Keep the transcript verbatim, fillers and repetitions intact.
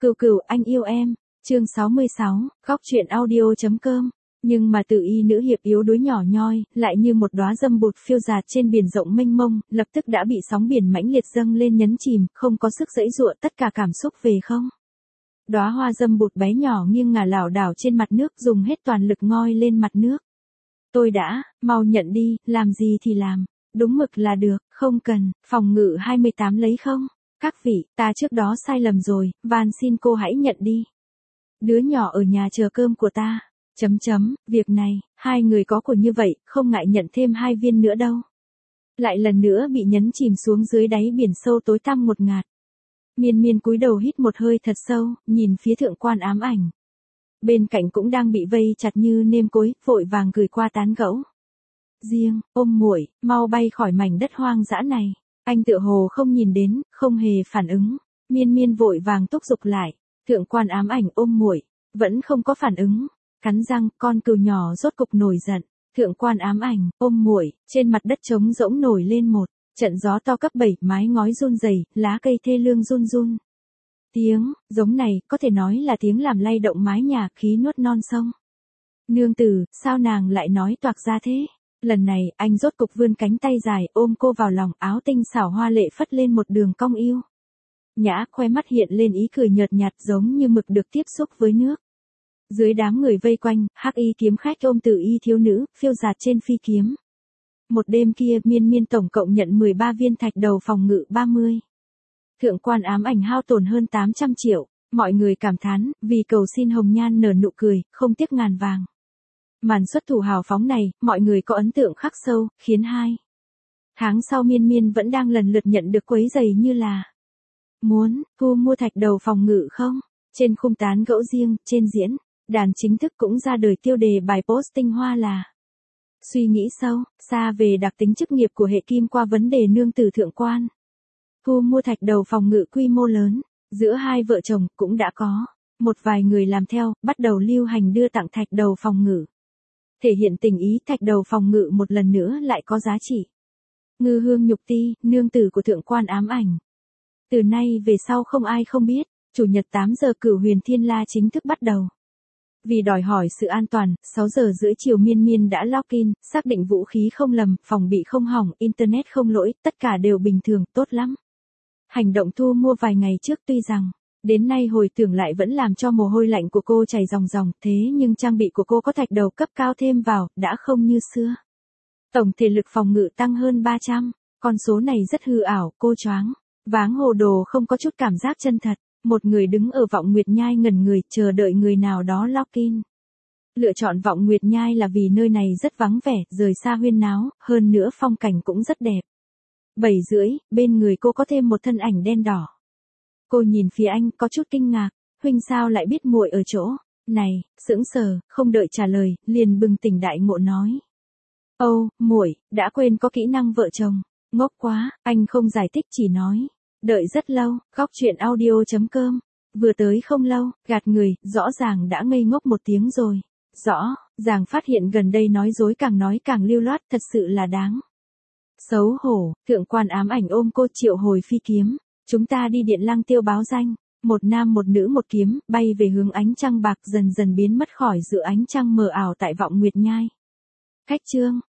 Cừu cừu anh yêu em, chương sáu mươi sáu, góc truyện audio.com. Nhưng mà Từ Y nữ hiệp yếu đuối nhỏ nhoi, lại như một đóa dâm bụt phiêu dạt trên biển rộng mênh mông, lập tức đã bị sóng biển mãnh liệt dâng lên nhấn chìm, không có sức giãy giụa, tất cả cảm xúc về không. Đóa hoa dâm bụt bé nhỏ nghiêng ngả lảo đảo trên mặt nước, dùng hết toàn lực ngoi lên mặt nước. Tôi đã, mau nhận đi, làm gì thì làm, đúng mực là được, không cần, phòng ngự hai mươi tám lấy không? Các vị, ta trước đó sai lầm rồi, van xin cô hãy nhận đi. Đứa nhỏ ở nhà chờ cơm của ta. Chấm chấm, việc này, hai người có của như vậy, không ngại nhận thêm hai viên nữa đâu. Lại lần nữa bị nhấn chìm xuống dưới đáy biển sâu tối tăm ngột ngạt. Miên miên cúi đầu hít một hơi thật sâu, nhìn phía thượng quan ám ảnh. Bên cạnh cũng đang bị vây chặt như nêm cối, vội vàng gửi qua tán gẫu. Riêng, ôm muội, mau bay khỏi mảnh đất hoang dã này. Anh tựa hồ không nhìn đến, không hề phản ứng. Miên miên vội vàng thúc giục lại. Thượng quan ám ảnh ôm muội, vẫn không có phản ứng. Cắn răng, con cừu nhỏ rốt cục nổi giận. Thượng quan ám ảnh, ôm muội, trên mặt đất trống rỗng nổi lên một trận gió to cấp bảy, mái ngói run rẩy, lá cây thê lương run run. Tiếng, giống này, có thể nói là tiếng làm lay động mái nhà, khí nuốt non sông. Nương tử, sao nàng lại nói toạc ra thế? Lần này, anh rốt cục vươn cánh tay dài, ôm cô vào lòng, áo tinh xảo hoa lệ phất lên một đường cong yêu. Nhã, khoe mắt hiện lên ý cười nhợt nhạt giống như mực được tiếp xúc với nước. Dưới đám người vây quanh, hắc y kiếm khách ôm Từ Y thiếu nữ, phiêu dạt trên phi kiếm. Một đêm kia, miên miên tổng cộng nhận mười ba viên thạch đầu phòng ngự ba mươi. Thượng quan ám ảnh hao tổn hơn tám trăm triệu, mọi người cảm thán, vì cầu xin hồng nhan nở nụ cười, không tiếc ngàn vàng. Màn xuất thủ hào phóng này, mọi người có ấn tượng khắc sâu, khiến hai tháng sau miên miên vẫn đang lần lượt nhận được quấy giày như là muốn, thu mua thạch đầu phòng ngự không? Trên khung tán gẫu riêng, trên diễn đàn chính thức cũng ra đời tiêu đề bài post tinh hoa là suy nghĩ sâu, xa về đặc tính chức nghiệp của hệ kim qua vấn đề nương tử thượng quan. Thu mua thạch đầu phòng ngự quy mô lớn, giữa hai vợ chồng cũng đã có một vài người làm theo, bắt đầu lưu hành đưa tặng thạch đầu phòng ngự. Thể hiện tình ý, thạch đầu phòng ngự một lần nữa lại có giá trị. Ngư Hương Nhục Ti, nương tử của thượng quan ám ảnh. Từ nay về sau không ai không biết, chủ nhật tám giờ Cửu Huyền Thiên La chính thức bắt đầu. Vì đòi hỏi sự an toàn, sáu giờ rưỡi chiều miên miên đã login, xác định vũ khí không lầm, phòng bị không hỏng, internet không lỗi, tất cả đều bình thường, tốt lắm. Hành động thu mua vài ngày trước tuy rằng, đến nay hồi tưởng lại vẫn làm cho mồ hôi lạnh của cô chảy ròng ròng, thế nhưng trang bị của cô có thạch đầu cấp cao thêm vào, đã không như xưa. Tổng thể lực phòng ngự tăng hơn ba trăm, con số này rất hư ảo, cô choáng váng hồ đồ không có chút cảm giác chân thật. Một người đứng ở Vọng Nguyệt Nhai ngẩn người, chờ đợi người nào đó login. Lựa chọn Vọng Nguyệt Nhai là vì nơi này rất vắng vẻ, rời xa huyên náo, hơn nữa phong cảnh cũng rất đẹp. Bảy rưỡi, bên người cô có thêm một thân ảnh đen đỏ. Cô nhìn phía anh, có chút kinh ngạc, huynh sao lại biết muội ở chỗ này? Sững sờ, không đợi trả lời, liền bừng tỉnh đại ngộ nói. Âu, muội, đã quên có kỹ năng vợ chồng. Ngốc quá, anh không giải thích chỉ nói. Đợi rất lâu, góc truyện audio.com. Vừa tới không lâu, gạt người, rõ ràng đã ngây ngốc một tiếng rồi. Rõ, ràng phát hiện gần đây nói dối càng nói càng lưu loát, thật sự là đáng xấu hổ. Thượng quan ám ảnh ôm cô triệu hồi phi kiếm. Chúng ta đi Điện Lăng Tiêu báo danh. Một nam một nữ một kiếm, bay về hướng ánh trăng bạc dần dần biến mất khỏi giữa ánh trăng mờ ảo tại Vọng Nguyệt Nhai. Khách trương,